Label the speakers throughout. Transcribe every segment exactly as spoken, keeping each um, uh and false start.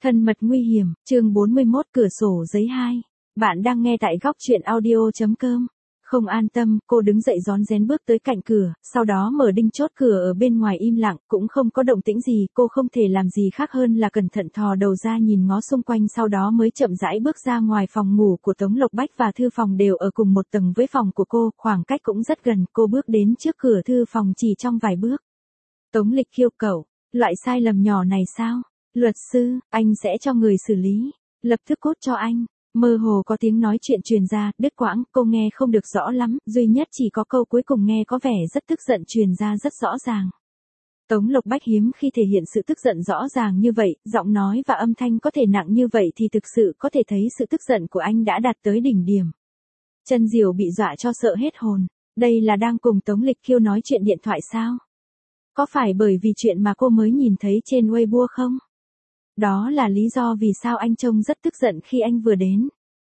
Speaker 1: Thân mật nguy hiểm, chương bốn mươi mốt cửa sổ giấy hai. Bạn đang nghe tại góc truyện audio chấm com. Không an tâm, cô đứng dậy rón rén bước tới cạnh cửa, sau đó mở đinh chốt cửa ở bên ngoài im lặng, cũng không có động tĩnh gì, cô không thể làm gì khác hơn là cẩn thận thò đầu ra nhìn ngó xung quanh, sau đó mới chậm rãi bước ra ngoài. Phòng ngủ của Tống Lộc Bách và thư phòng đều ở cùng một tầng với phòng của cô, khoảng cách cũng rất gần, cô bước đến trước cửa thư phòng chỉ trong vài bước. Tống Lịch Kiêu cậu, loại sai lầm nhỏ này sao? Luật sư, anh sẽ cho người xử lý, lập tức cốt cho anh. Mơ hồ có tiếng nói chuyện truyền ra, đứt quãng, cô nghe không được rõ lắm, duy nhất chỉ có câu cuối cùng nghe có vẻ rất tức giận truyền ra rất rõ ràng. Tống Lộc Bách hiếm khi thể hiện sự tức giận rõ ràng như vậy, giọng nói và âm thanh có thể nặng như vậy thì thực sự có thể thấy sự tức giận của anh đã đạt tới đỉnh điểm. Chân Diều bị dọa cho sợ hết hồn, đây là đang cùng Tống Lịch Kiêu nói chuyện điện thoại sao? Có phải bởi vì chuyện mà cô mới nhìn thấy trên Weibo không? Đó là lý do vì sao anh trông rất tức giận khi anh vừa đến.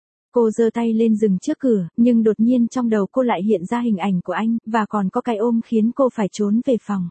Speaker 1: Cô giơ tay lên dừng trước cửa, nhưng đột nhiên trong đầu cô lại hiện ra hình ảnh của anh, và còn có cái ôm khiến cô phải trốn về phòng.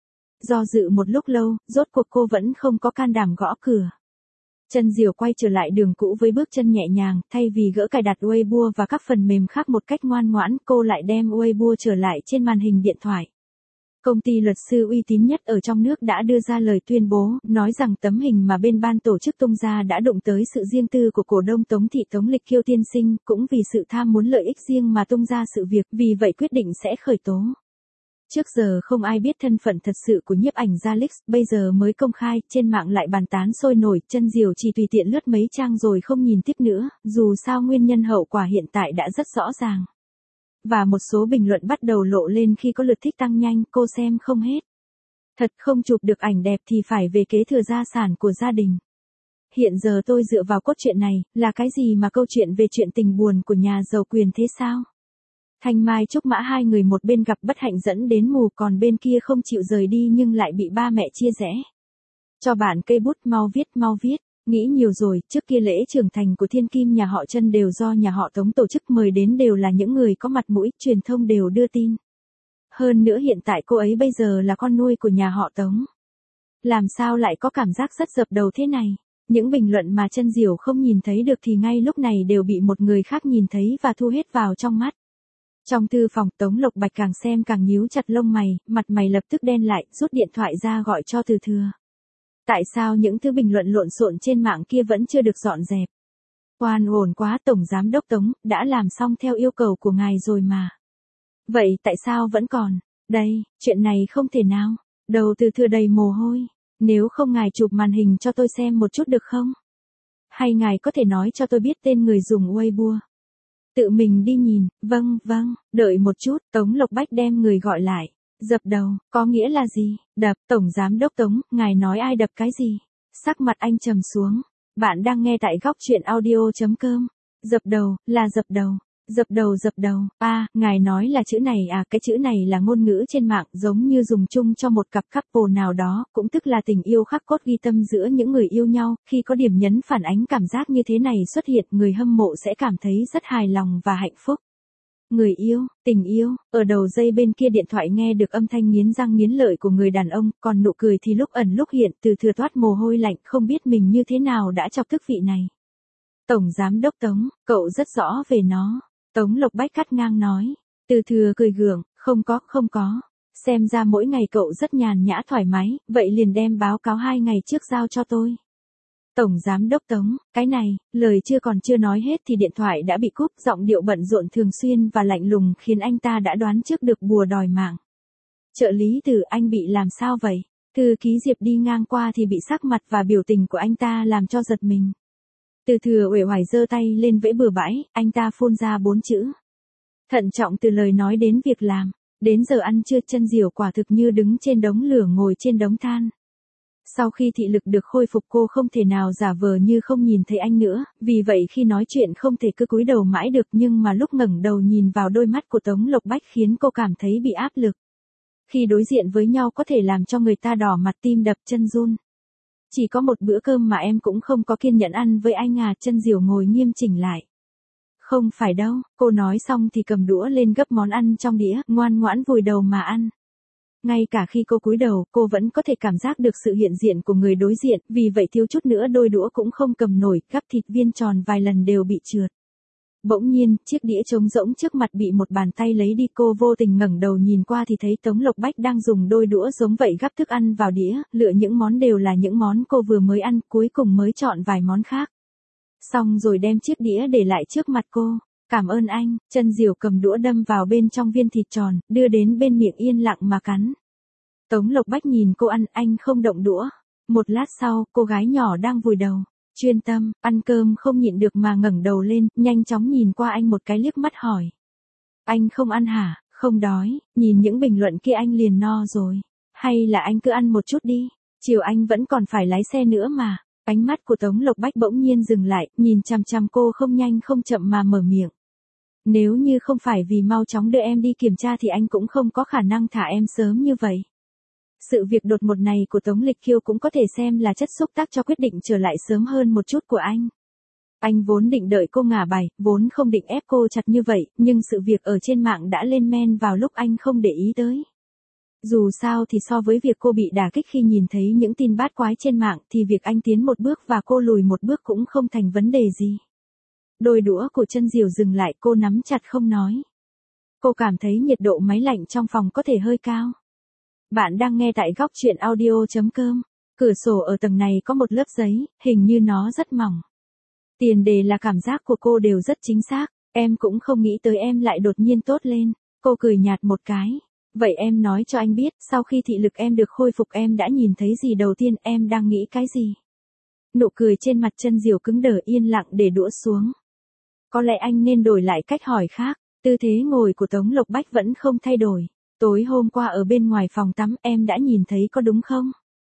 Speaker 1: Do dự một lúc lâu, rốt cuộc cô vẫn không có can đảm gõ cửa. Chân Diều quay trở lại đường cũ với bước chân nhẹ nhàng, thay vì gỡ cài đặt Weibo và các phần mềm khác một cách ngoan ngoãn, cô lại đem Weibo trở lại trên màn hình điện thoại. Công ty luật sư uy tín nhất ở trong nước đã đưa ra lời tuyên bố, nói rằng tấm hình mà bên ban tổ chức tung ra đã đụng tới sự riêng tư của cổ đông Tống Thị Tống Lịch Kiêu tiên sinh, cũng vì sự tham muốn lợi ích riêng mà tung ra sự việc, vì vậy quyết định sẽ khởi tố. Trước giờ không ai biết thân phận thật sự của nhiếp ảnh gia Lix, bây giờ mới công khai, trên mạng lại bàn tán sôi nổi, Chân Diều chỉ tùy tiện lướt mấy trang rồi không nhìn tiếp nữa, dù sao nguyên nhân hậu quả hiện tại đã rất rõ ràng. Và một số bình luận bắt đầu lộ lên khi có lượt thích tăng nhanh, cô xem không hết. Thật không chụp được ảnh đẹp thì phải về kế thừa gia sản của gia đình. Hiện giờ tôi dựa vào cốt truyện này, là cái gì mà câu chuyện về chuyện tình buồn của nhà giàu quyền thế sao? Thanh Mai Trúc Mã hai người một bên gặp bất hạnh dẫn đến mù, còn bên kia không chịu rời đi nhưng lại bị ba mẹ chia rẽ. Cho bạn cây bút, mau viết mau viết. Nghĩ nhiều rồi, trước kia lễ trưởng thành của thiên kim nhà họ Chân đều do nhà họ Tống tổ chức, mời đến đều là những người có mặt mũi, truyền thông đều đưa tin. Hơn nữa hiện tại cô ấy bây giờ là con nuôi của nhà họ Tống. Làm sao lại có cảm giác rất dập đầu thế này? Những bình luận mà Chân Diều không nhìn thấy được thì ngay lúc này đều bị một người khác nhìn thấy và thu hết vào trong mắt. Trong thư phòng, Tống Lộc Bạch càng xem càng nhíu chặt lông mày, mặt mày lập tức đen lại, rút điện thoại ra gọi cho Từ Thừa. Tại sao những thứ bình luận lộn xộn trên mạng kia vẫn chưa được dọn dẹp? Oan ổn quá, Tổng Giám đốc Tống, đã làm xong theo yêu cầu của ngài rồi mà. Vậy tại sao vẫn còn? Đây, chuyện này không thể nào. Đầu Từ Thừa đầy mồ hôi. Nếu không ngài chụp màn hình cho tôi xem một chút được không? Hay ngài có thể nói cho tôi biết tên người dùng Weibo? Tự mình đi nhìn, vâng, vâng, đợi một chút, Tống Lộc Bách đem người gọi lại. Dập đầu, có nghĩa là gì? Đập, Tổng Giám đốc Tống, ngài nói ai đập cái gì? Sắc mặt anh trầm xuống. Bạn đang nghe tại góc truyện audio chấm com. Dập đầu, là dập đầu. Dập đầu dập đầu, a à, ngài nói là chữ này à, cái chữ này là ngôn ngữ trên mạng, giống như dùng chung cho một cặp couple nào đó, cũng tức là tình yêu khắc cốt ghi tâm giữa những người yêu nhau, khi có điểm nhấn phản ánh cảm giác như thế này xuất hiện, người hâm mộ sẽ cảm thấy rất hài lòng và hạnh phúc. Người yêu, tình yêu, ở đầu dây bên kia điện thoại nghe được âm thanh nghiến răng nghiến lợi của người đàn ông, còn nụ cười thì lúc ẩn lúc hiện, Từ Thừa toát mồ hôi lạnh, không biết mình như thế nào đã chọc tức vị này. Tổng Giám đốc Tống, cậu rất rõ về nó. Tống Lộc Bách cắt ngang nói. Từ Thừa cười gượng, không có, không có. Xem ra mỗi ngày cậu rất nhàn nhã thoải mái, vậy liền đem báo cáo hai ngày trước giao cho tôi. Tổng Giám đốc Tống, cái này, lời chưa còn chưa nói hết thì điện thoại đã bị cúp, giọng điệu bận rộn thường xuyên và lạnh lùng khiến anh ta đã đoán trước được bùa đòi mạng. Trợ lý Từ, anh bị làm sao vậy? Thư ký Diệp đi ngang qua thì bị sắc mặt và biểu tình của anh ta làm cho giật mình. Từ Thừa uể oải giơ tay lên vẫy bừa bãi, anh ta phun ra bốn chữ. Thận trọng từ lời nói đến việc làm. Đến giờ ăn trưa, Chân Diều quả thực như đứng trên đống lửa ngồi trên đống than. Sau khi thị lực được khôi phục cô không thể nào giả vờ như không nhìn thấy anh nữa, vì vậy khi nói chuyện không thể cứ cúi đầu mãi được, nhưng mà lúc ngẩng đầu nhìn vào đôi mắt của Tống Lộc Bách khiến cô cảm thấy bị áp lực. Khi đối diện với nhau có thể làm cho người ta đỏ mặt, tim đập, chân run. Chỉ có một bữa cơm mà em cũng không có kiên nhẫn ăn với anh à? Chân Diều ngồi nghiêm chỉnh lại. Không phải đâu, cô nói xong thì cầm đũa lên gấp món ăn trong đĩa, ngoan ngoãn vùi đầu mà ăn. Ngay cả khi cô cúi đầu, cô vẫn có thể cảm giác được sự hiện diện của người đối diện, vì vậy thiếu chút nữa đôi đũa cũng không cầm nổi, gắp thịt viên tròn vài lần đều bị trượt. Bỗng nhiên, chiếc đĩa trống rỗng trước mặt bị một bàn tay lấy đi, cô vô tình ngẩng đầu nhìn qua thì thấy Tống Lộc Bách đang dùng đôi đũa giống vậy gắp thức ăn vào đĩa, lựa những món đều là những món cô vừa mới ăn, cuối cùng mới chọn vài món khác. Xong rồi đem chiếc đĩa để lại trước mặt cô. Cảm ơn anh, Chân Diều cầm đũa đâm vào bên trong viên thịt tròn, đưa đến bên miệng yên lặng mà cắn. Tống Lộc Bách nhìn cô ăn, anh không động đũa. Một lát sau, cô gái nhỏ đang vùi đầu, chuyên tâm, ăn cơm không nhịn được mà ngẩng đầu lên, nhanh chóng nhìn qua anh một cái liếc mắt hỏi. Anh không ăn hả, không đói, nhìn những bình luận kia anh liền no rồi. Hay là anh cứ ăn một chút đi, chiều anh vẫn còn phải lái xe nữa mà. Ánh mắt của Tống Lộc Bách bỗng nhiên dừng lại, nhìn chằm chằm cô không nhanh không chậm mà mở miệng. Nếu như không phải vì mau chóng đưa em đi kiểm tra thì anh cũng không có khả năng thả em sớm như vậy. Sự việc đột ngột này của Tống Lịch Kiêu cũng có thể xem là chất xúc tác cho quyết định trở lại sớm hơn một chút của anh. Anh vốn định đợi cô ngả bài, vốn không định ép cô chặt như vậy, nhưng sự việc ở trên mạng đã lên men vào lúc anh không để ý tới. Dù sao thì so với việc cô bị đả kích khi nhìn thấy những tin bát quái trên mạng thì việc anh tiến một bước và cô lùi một bước cũng không thành vấn đề gì. Đôi đũa của Chân Diều dừng lại, cô nắm chặt không nói. Cô cảm thấy nhiệt độ máy lạnh trong phòng có thể hơi cao. Bạn đang nghe tại góc truyện audio chấm com. Cửa sổ ở tầng này có một lớp giấy, hình như nó rất mỏng. Tiền đề là cảm giác của cô đều rất chính xác, em cũng không nghĩ tới em lại đột nhiên tốt lên. Cô cười nhạt một cái. Vậy em nói cho anh biết, sau khi thị lực em được khôi phục em đã nhìn thấy gì đầu tiên, em đang nghĩ cái gì? Nụ cười trên mặt Chân Diều cứng đờ, yên lặng để đũa xuống. Có lẽ anh nên đổi lại cách hỏi khác. Tư thế ngồi của Tống Lộc Bách vẫn không thay đổi. Tối hôm qua ở bên ngoài phòng tắm em đã nhìn thấy có đúng không?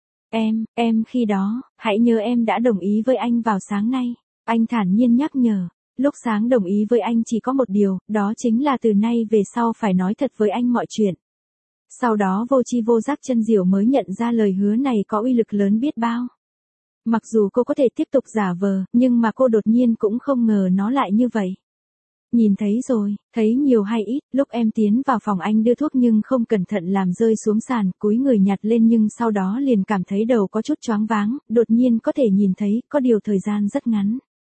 Speaker 1: Em, em khi đó, hãy nhớ em đã đồng ý với anh vào sáng nay. Anh thản nhiên nhắc nhở. Lúc sáng đồng ý với anh chỉ có một điều, đó chính là từ nay về sau phải nói thật với anh mọi chuyện. Sau đó vô chi vô giác Chân Diều mới nhận ra lời hứa này có uy lực lớn biết bao. Mặc dù cô có thể tiếp tục giả vờ, nhưng mà cô đột nhiên cũng không ngờ nó lại như vậy. Nhìn thấy rồi, thấy nhiều hay ít, lúc em tiến vào phòng anh đưa thuốc nhưng không cẩn thận làm rơi xuống sàn, cúi người nhặt lên nhưng sau đó liền cảm thấy đầu có chút choáng váng, đột nhiên có thể nhìn thấy, có điều thời gian rất ngắn.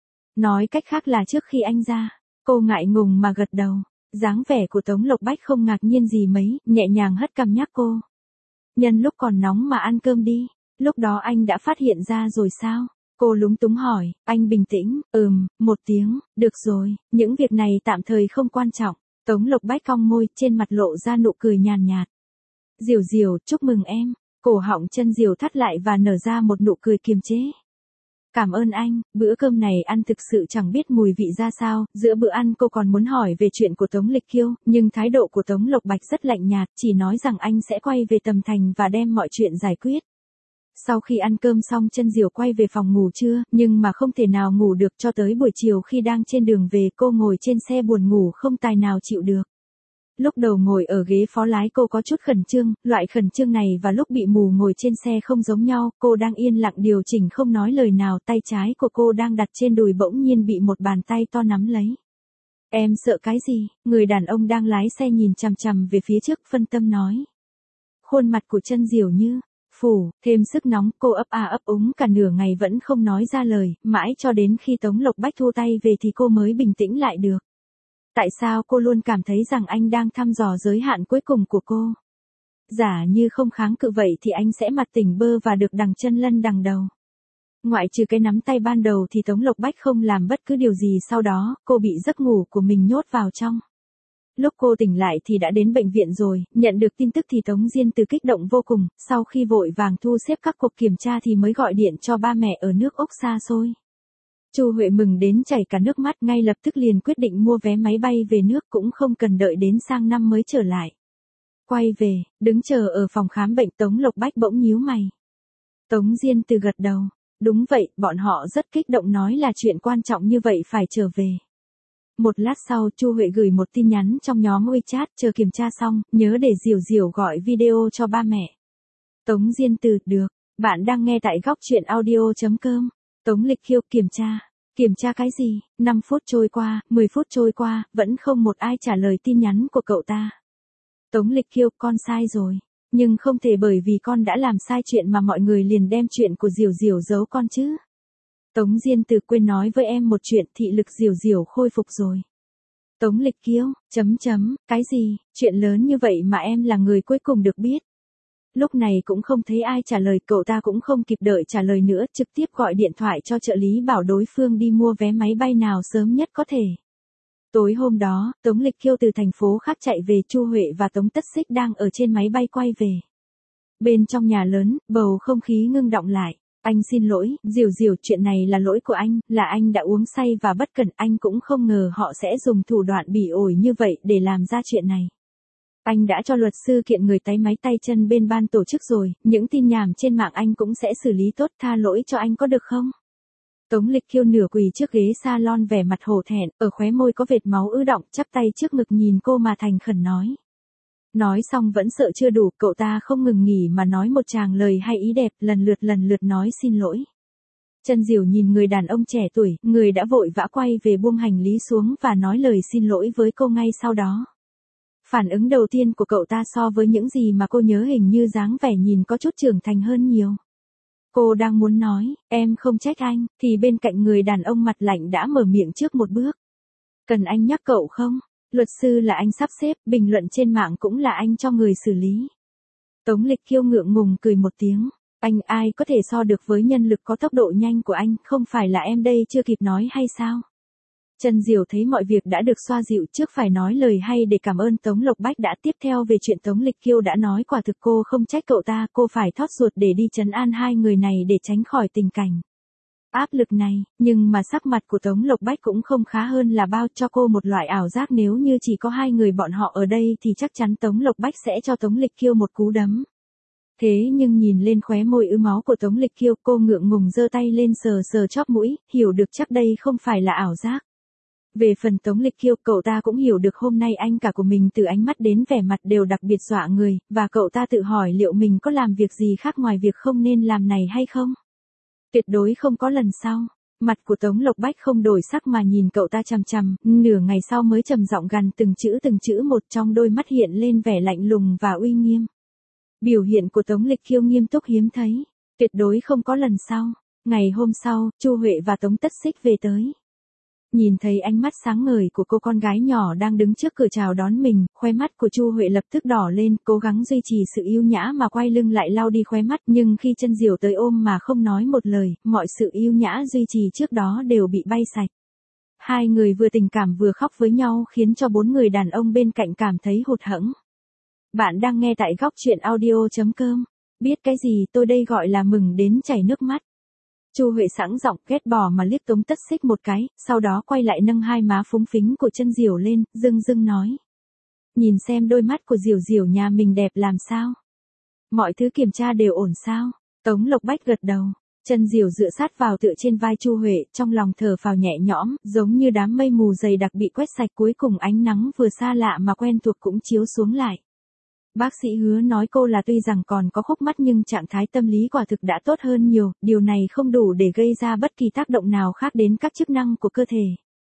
Speaker 1: Nói cách khác là trước khi anh ra, cô ngại ngùng mà gật đầu. Dáng vẻ của Tống Lộc Bách không ngạc nhiên gì mấy, nhẹ nhàng hất cằm nhắc cô. Nhân lúc còn nóng mà ăn cơm đi, lúc đó anh đã phát hiện ra rồi sao? Cô lúng túng hỏi, anh bình tĩnh, ừm, một tiếng, được rồi, những việc này tạm thời không quan trọng. Tống Lộc Bách cong môi, trên mặt lộ ra nụ cười nhàn nhạt. Diều Diều, chúc mừng em. Cổ họng Chân Diều thắt lại và nở ra một nụ cười kiềm chế. Cảm ơn anh, bữa cơm này ăn thực sự chẳng biết mùi vị ra sao, giữa bữa ăn cô còn muốn hỏi về chuyện của Tống Lịch Kiêu, nhưng thái độ của Tống Lộc Bạch rất lạnh nhạt, chỉ nói rằng anh sẽ quay về Tầm Thành và đem mọi chuyện giải quyết. Sau khi ăn cơm xong Chân Diều quay về phòng ngủ trưa, nhưng mà không thể nào ngủ được cho tới buổi chiều khi đang trên đường về cô ngồi trên xe buồn ngủ không tài nào chịu được. Lúc đầu ngồi ở ghế phó lái cô có chút khẩn trương, loại khẩn trương này và lúc bị mù ngồi trên xe không giống nhau, cô đang yên lặng điều chỉnh không nói lời nào, tay trái của cô đang đặt trên đùi bỗng nhiên bị một bàn tay to nắm lấy. Em sợ cái gì? Người đàn ông đang lái xe nhìn chằm chằm về phía trước phân tâm nói. Khuôn mặt của Chân Diều như phủ, thêm sức nóng, cô ấp a ấp úng cả nửa ngày vẫn không nói ra lời, mãi cho đến khi Tống Lộc Bách thu tay về thì cô mới bình tĩnh lại được. Tại sao cô luôn cảm thấy rằng anh đang thăm dò giới hạn cuối cùng của cô? Giả như không kháng cự vậy thì anh sẽ mặt tỉnh bơ và được đằng chân lân đằng đầu. Ngoại trừ cái nắm tay ban đầu thì Tống Lộc Bách không làm bất cứ điều gì sau đó, cô bị giấc ngủ của mình nhốt vào trong. Lúc cô tỉnh lại thì đã đến bệnh viện rồi, nhận được tin tức thì Tống Diên Từ kích động vô cùng, sau khi vội vàng thu xếp các cuộc kiểm tra thì mới gọi điện cho ba mẹ ở nước Úc xa xôi. Chu Huệ mừng đến chảy cả nước mắt, ngay lập tức liền quyết định mua vé máy bay về nước, cũng không cần đợi đến sang năm mới trở lại. Quay về, đứng chờ ở phòng khám bệnh, Tống Lộc Bách bỗng nhíu mày. Tống Diên Từ gật đầu. Đúng vậy, bọn họ rất kích động nói là chuyện quan trọng như vậy phải trở về. Một lát sau Chu Huệ gửi một tin nhắn trong nhóm WeChat, chờ kiểm tra xong, nhớ để Diều Diều gọi video cho ba mẹ. Tống Diên Từ, được, bạn đang nghe tại góc truyện audio chấm com. Tống Lịch Kiêu, kiểm tra. Kiểm tra cái gì? năm phút trôi qua, mười phút trôi qua, vẫn không một ai trả lời tin nhắn của cậu ta. Tống Lịch Kiêu, con sai rồi. Nhưng không thể bởi vì con đã làm sai chuyện mà mọi người liền đem chuyện của Diểu Diểu giấu con chứ. Tống Diên Từ quên nói với em một chuyện, thị lực Diểu Diểu khôi phục rồi. Tống Lịch Kiêu, chấm chấm, cái gì, chuyện lớn như vậy mà em là người cuối cùng được biết. Lúc này cũng không thấy ai trả lời, cậu ta cũng không kịp đợi trả lời nữa, trực tiếp gọi điện thoại cho trợ lý bảo đối phương đi mua vé máy bay nào sớm nhất có thể. Tối hôm đó, Tống Lịch Kiêu từ thành phố khác chạy về, Chu Huệ và Tống Tất Xích đang ở trên máy bay quay về. Bên trong nhà lớn, bầu không khí ngưng động lại. Anh xin lỗi, Diểu Diểu, chuyện này là lỗi của anh, là anh đã uống say và bất cẩn, anh cũng không ngờ họ sẽ dùng thủ đoạn bỉ ổi như vậy để làm ra chuyện này. Anh đã cho luật sư kiện người táy máy tay chân bên ban tổ chức rồi, những tin nhảm trên mạng anh cũng sẽ xử lý tốt, tha lỗi cho anh có được không? Tống Lịch Kiêu nửa quỳ trước ghế salon vẻ mặt hổ thẹn, ở khóe môi có vệt máu ứ đọng, chắp tay trước ngực nhìn cô mà thành khẩn nói. Nói xong vẫn sợ chưa đủ, cậu ta không ngừng nghỉ mà nói một tràng lời hay ý đẹp, lần lượt lần lượt nói xin lỗi. Chân Diểu nhìn người đàn ông trẻ tuổi, người đã vội vã quay về buông hành lý xuống và nói lời xin lỗi với cô ngay sau đó. Phản ứng đầu tiên của cậu ta so với những gì mà cô nhớ hình như dáng vẻ nhìn có chút trưởng thành hơn nhiều. Cô đang muốn nói, em không trách anh, thì bên cạnh người đàn ông mặt lạnh đã mở miệng trước một bước. Cần anh nhắc cậu không? Luật sư là anh sắp xếp, bình luận trên mạng cũng là anh cho người xử lý. Tống Lịch Kiêu ngượng ngùng cười một tiếng. Anh ai có thể so được với nhân lực có tốc độ nhanh của anh, không phải là em đây chưa kịp nói hay sao? Chân Diểu thấy mọi việc đã được xoa dịu, trước phải nói lời hay để cảm ơn Tống Lộc Bách đã tiếp theo về chuyện Tống Lịch Kiêu đã nói, quả thực cô không trách cậu ta, cô phải thót ruột để đi trấn an hai người này để tránh khỏi tình cảnh áp lực này, nhưng mà sắc mặt của Tống Lộc Bách cũng không khá hơn là bao, cho cô một loại ảo giác nếu như chỉ có hai người bọn họ ở đây thì chắc chắn Tống Lộc Bách sẽ cho Tống Lịch Kiêu một cú đấm. Thế nhưng nhìn lên khóe môi ứ máu của Tống Lịch Kiêu, cô ngượng ngùng giơ tay lên sờ sờ chóp mũi, hiểu được chắc đây không phải là ảo giác. Về phần Tống Lịch Kiêu, cậu ta cũng hiểu được hôm nay anh cả của mình từ ánh mắt đến vẻ mặt đều đặc biệt dọa người, và cậu ta tự hỏi liệu mình có làm việc gì khác ngoài việc không nên làm này hay không. Tuyệt đối không có lần sau. Mặt của Tống Lộc Bách không đổi sắc mà nhìn cậu ta chằm chằm, nửa ngày sau mới trầm giọng gằn từng chữ từng chữ một, trong đôi mắt hiện lên vẻ lạnh lùng và uy nghiêm. Biểu hiện của Tống Lịch Kiêu nghiêm túc hiếm thấy. Tuyệt đối không có lần sau. Ngày hôm sau, Chu Huệ và Tống Tất Xích về tới. Nhìn thấy ánh mắt sáng ngời của cô con gái nhỏ đang đứng trước cửa chào đón mình, khóe mắt của Chu Huệ lập tức đỏ lên, cố gắng duy trì sự yêu nhã mà quay lưng lại lau đi khóe mắt, nhưng khi Chân Diểu tới ôm mà không nói một lời, mọi sự yêu nhã duy trì trước đó đều bị bay sạch. Hai người vừa tình cảm vừa khóc với nhau khiến cho bốn người đàn ông bên cạnh cảm thấy hụt hẫng. Bạn đang nghe tại góc truyện audio chấm com. Biết cái gì, tôi đây gọi là mừng đến chảy nước mắt. Chu Huệ sẵn giọng ghét bỏ mà liếc Tống Tất Xích một cái, sau đó quay lại nâng hai má phúng phính của Chân Diểu lên, dưng dưng nói. Nhìn xem đôi mắt của Diểu Diểu nhà mình đẹp làm sao. Mọi thứ kiểm tra đều ổn sao. Tống Lộc Bách gật đầu. Chân Diểu dựa sát vào tựa trên vai Chu Huệ, trong lòng thở phào nhẹ nhõm, giống như đám mây mù dày đặc bị quét sạch, cuối cùng ánh nắng vừa xa lạ mà quen thuộc cũng chiếu xuống lại. Bác sĩ Hứa nói cô là tuy rằng còn có khúc mắc nhưng trạng thái tâm lý quả thực đã tốt hơn nhiều, điều này không đủ để gây ra bất kỳ tác động nào khác đến các chức năng của cơ thể.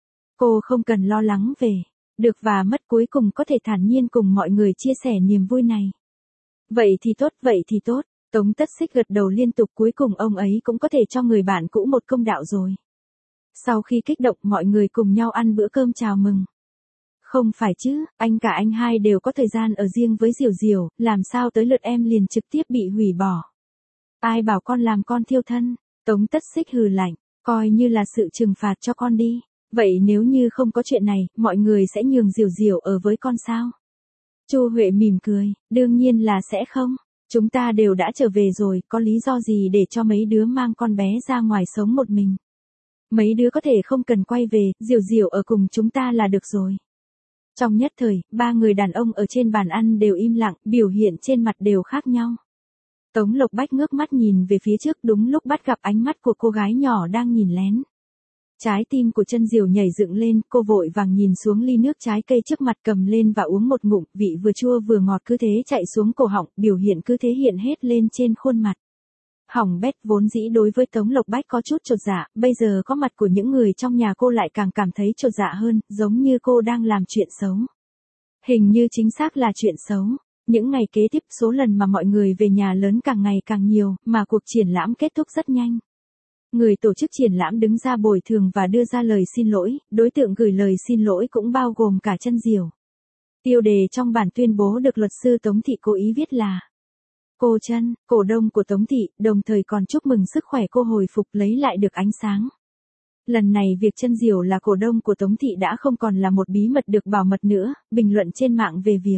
Speaker 1: Cô không cần lo lắng về được và mất, cuối cùng có thể thản nhiên cùng mọi người chia sẻ niềm vui này. Vậy thì tốt, vậy thì tốt, Tống Tất Xích gật đầu liên tục, cuối cùng ông ấy cũng có thể cho người bạn cũ một công đạo rồi. Sau khi kích động, mọi người cùng nhau ăn bữa cơm chào mừng. Không phải chứ, anh cả anh hai đều có thời gian ở riêng với Diểu Diểu, làm sao tới lượt em liền trực tiếp bị hủy bỏ. Ai bảo con làm con thiêu thân, Tống Tất Xích hừ lạnh, coi như là sự trừng phạt cho con đi. Vậy nếu như không có chuyện này, mọi người sẽ nhường Diểu Diểu ở với con sao? Chu Huệ mỉm cười, đương nhiên là sẽ không. Chúng ta đều đã trở về rồi, có lý do gì để cho mấy đứa mang con bé ra ngoài sống một mình. Mấy đứa có thể không cần quay về, Diểu Diểu ở cùng chúng ta là được rồi. Trong nhất thời, ba người đàn ông ở trên bàn ăn đều im lặng, biểu hiện trên mặt đều khác nhau. Tống Lộc Bách ngước mắt nhìn về phía trước, đúng lúc bắt gặp ánh mắt của cô gái nhỏ đang nhìn lén. Trái tim của Chân Diểu nhảy dựng lên, cô vội vàng nhìn xuống ly nước trái cây trước mặt, cầm lên và uống một ngụm, vị vừa chua vừa ngọt cứ thế chạy xuống cổ họng, biểu hiện cứ thế hiện hết lên trên khuôn mặt. Hỏng bét, vốn dĩ đối với Tống Lộc Bách có chút chột dạ, bây giờ có mặt của những người trong nhà cô lại càng cảm thấy chột dạ hơn, giống như cô đang làm chuyện xấu. Hình như chính xác là chuyện xấu. Những ngày kế tiếp số lần mà mọi người về nhà lớn càng ngày càng nhiều, mà cuộc triển lãm kết thúc rất nhanh. Người tổ chức triển lãm đứng ra bồi thường và đưa ra lời xin lỗi, đối tượng gửi lời xin lỗi cũng bao gồm cả Chân Diểu. Tiêu đề trong bản tuyên bố được luật sư Tống Thị cố ý viết là: Cô Chân, cổ đông của Tống Thị, đồng thời còn chúc mừng sức khỏe cô hồi phục lấy lại được ánh sáng. Lần này việc Chân Diểu là cổ đông của Tống Thị đã không còn là một bí mật được bảo mật nữa, bình luận trên mạng về việc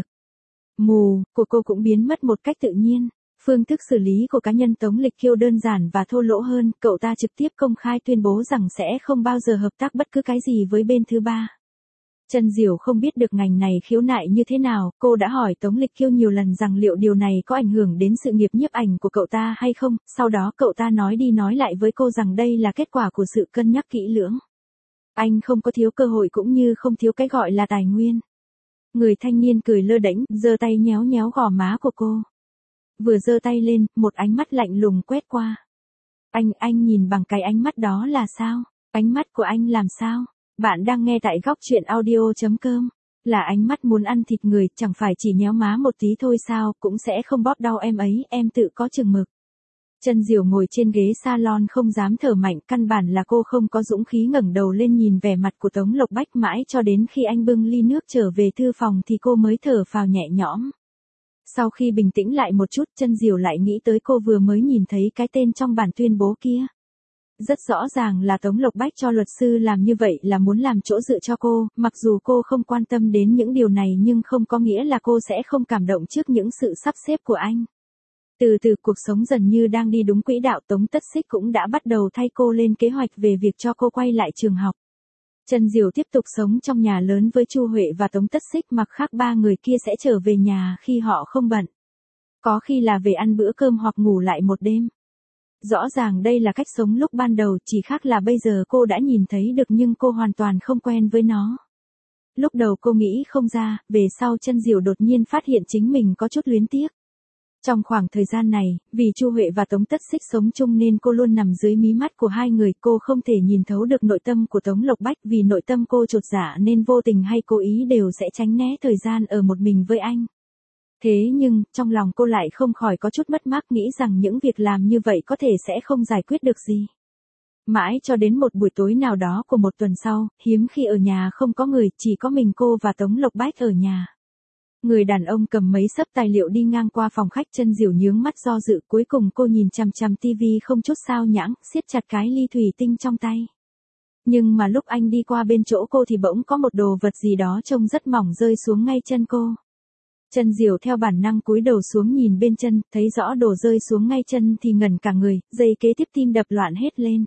Speaker 1: mù của cô cũng biến mất một cách tự nhiên. Phương thức xử lý của cá nhân Tống Lịch Kiêu đơn giản và thô lỗ hơn, cậu ta trực tiếp công khai tuyên bố rằng sẽ không bao giờ hợp tác bất cứ cái gì với bên thứ ba. Chân Diểu không biết được ngành này khiếu nại như thế nào, cô đã hỏi Tống Lịch Kiêu nhiều lần rằng liệu điều này có ảnh hưởng đến sự nghiệp nhiếp ảnh của cậu ta hay không, sau đó cậu ta nói đi nói lại với cô rằng đây là kết quả của sự cân nhắc kỹ lưỡng. Anh không có thiếu cơ hội cũng như không thiếu cái gọi là tài nguyên. Người thanh niên cười lơ đễnh, giơ tay nhéo nhéo gò má của cô. Vừa giơ tay lên, một ánh mắt lạnh lùng quét qua. Anh, anh nhìn bằng cái ánh mắt đó là sao? Ánh mắt của anh làm sao? Bạn đang nghe tại góc truyện audio chấm com. Là ánh mắt muốn ăn thịt người, chẳng phải chỉ nhéo má một tí thôi sao, cũng sẽ không bóp đau em ấy, em tự có chừng mực. Chân Diểu ngồi trên ghế salon không dám thở mạnh, căn bản là cô không có dũng khí ngẩng đầu lên nhìn vẻ mặt của Tống Lộc Bách mãi cho đến khi anh bưng ly nước trở về thư phòng thì cô mới thở phào nhẹ nhõm. Sau khi bình tĩnh lại một chút, Chân Diểu lại nghĩ tới cô vừa mới nhìn thấy cái tên trong bản tuyên bố kia. Rất rõ ràng là Tống Lộc Bách cho luật sư làm như vậy là muốn làm chỗ dựa cho cô, mặc dù cô không quan tâm đến những điều này nhưng không có nghĩa là cô sẽ không cảm động trước những sự sắp xếp của anh. Từ từ cuộc sống dần như đang đi đúng quỹ đạo, Tống Tất Xích cũng đã bắt đầu thay cô lên kế hoạch về việc cho cô quay lại trường học. Chân Diểu tiếp tục sống trong nhà lớn với Chu Huệ và Tống Tất Xích, mặc khác ba người kia sẽ trở về nhà khi họ không bận. Có khi là về ăn bữa cơm hoặc ngủ lại một đêm. Rõ ràng đây là cách sống lúc ban đầu, chỉ khác là bây giờ cô đã nhìn thấy được nhưng cô hoàn toàn không quen với nó. Lúc đầu cô nghĩ không ra, về sau Chân Diểu đột nhiên phát hiện chính mình có chút luyến tiếc. Trong khoảng thời gian này, vì Chu Huệ và Tống Tất Xích sống chung nên cô luôn nằm dưới mí mắt của hai người, cô không thể nhìn thấu được nội tâm của Tống Lộc Bách, vì nội tâm cô chột dạ nên vô tình hay cố ý đều sẽ tránh né thời gian ở một mình với anh. Thế nhưng, trong lòng cô lại không khỏi có chút mất mát, nghĩ rằng những việc làm như vậy có thể sẽ không giải quyết được gì. Mãi cho đến một buổi tối nào đó của một tuần sau, hiếm khi ở nhà không có người, chỉ có mình cô và Tống Lộc Bách ở nhà. Người đàn ông cầm mấy xấp tài liệu đi ngang qua phòng khách, Chân Diểu nhướng mắt do dự, cuối cùng cô nhìn chằm chằm tivi không chút sao nhãng, siết chặt cái ly thủy tinh trong tay. Nhưng mà lúc anh đi qua bên chỗ cô thì bỗng có một đồ vật gì đó trông rất mỏng rơi xuống ngay chân cô. Chân Diểu theo bản năng cúi đầu xuống nhìn bên chân, thấy rõ đồ rơi xuống ngay chân thì ngẩn cả người, giây kế tiếp tim đập loạn hết lên.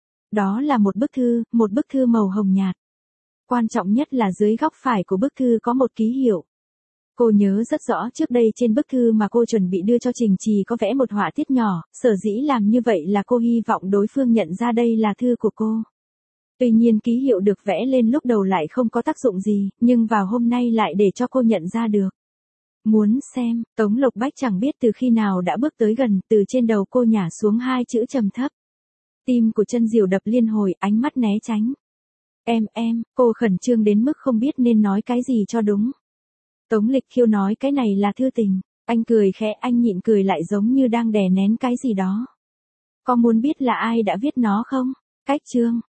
Speaker 1: Đó là một bức thư, một bức thư màu hồng nhạt. Quan trọng nhất là dưới góc phải của bức thư có một ký hiệu. Cô nhớ rất rõ trước đây trên bức thư mà cô chuẩn bị đưa cho Trình Trì có vẽ một họa tiết nhỏ, sở dĩ làm như vậy là cô hy vọng đối phương nhận ra đây là thư của cô. Tuy nhiên ký hiệu được vẽ lên lúc đầu lại không có tác dụng gì, nhưng vào hôm nay lại để cho cô nhận ra được. Muốn xem, Tống Lộc Bách chẳng biết từ khi nào đã bước tới gần, từ trên đầu cô nhả xuống hai chữ trầm thấp. Tim của Chân Diểu đập liên hồi, ánh mắt né tránh. Em, em, cô khẩn trương đến mức không biết nên nói cái gì cho đúng. Tống Lịch Kiêu nói cái này là thư tình. Anh cười khẽ, anh nhịn cười lại giống như đang đè nén cái gì đó. Có muốn biết là ai đã viết nó không? Cách chương.